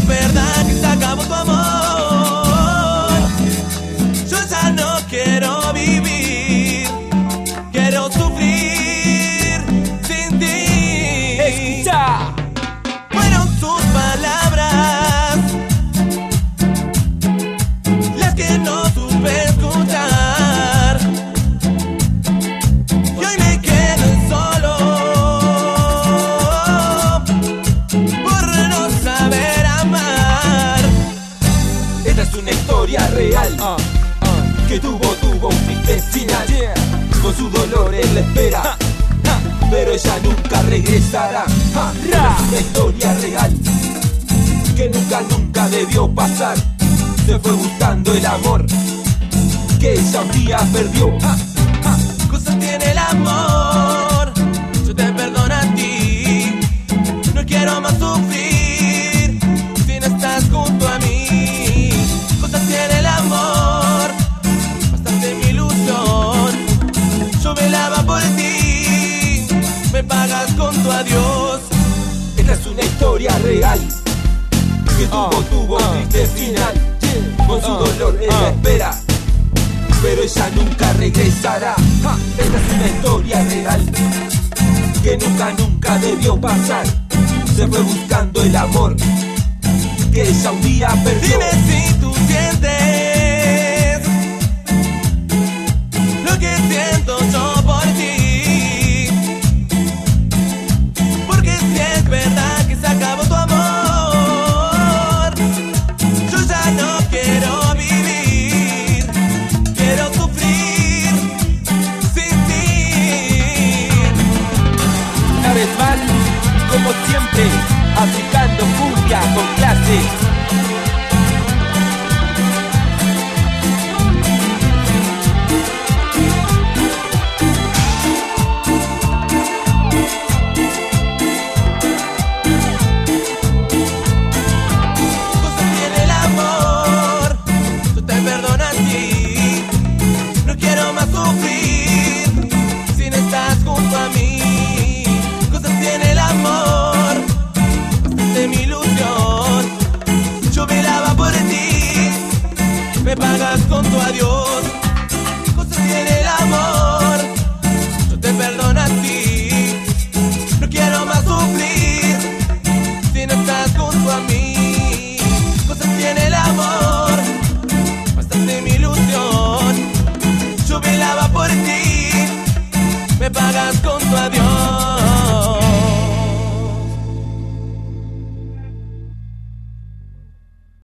verdad que se acabó tu amor, yo ya no quiero vivir, quiero sufrir sin ti. Escucha. Fueron tus palabras las que no supe escuchar, y hoy me quedo solo por no saber amar. Esta es una historia real que tuvo un triste final. Con su dolor él la espera, pero ella nunca regresará. Esta es una historia real que nunca debió pasar. Se fue buscando el amor que ella un día perdió. Cosas tiene el amor, yo te perdono a ti. No quiero más sufrir si no estás junto a mí. Cosas tiene el amor, bastante mi ilusión. Yo velaba por ti, me pagas con tu adiós. Esta es una historia real que tuvo un triste final. Con su dolor él la espera, pero ella nunca regresará. Esta es una historia real que nunca debió pasar. Se fue buscando el amor que ella un día perdió. Dime si tú sientes lo que siento yo por ti, porque si es verdad que se acabó tu amor, yo ya no quiero vivir, quiero sufrir sin ti. Una vez más, como siempre, aplicando cumbia con clase. Cosas tiene el amor, yo te perdono a ti. No quiero más sufrir si no estás junto a mí. Cosas tiene el amor, bastante mi ilusión. Yo velaba por ti, me pagas con tu adiós. Cosas tiene el amor, yo te perdono a ti. No quiero más sufrir si no estás junto a mí. Cosas tiene el amor, bastante mi ilusión. Yo velaba por ti, me pagas con tu adiós.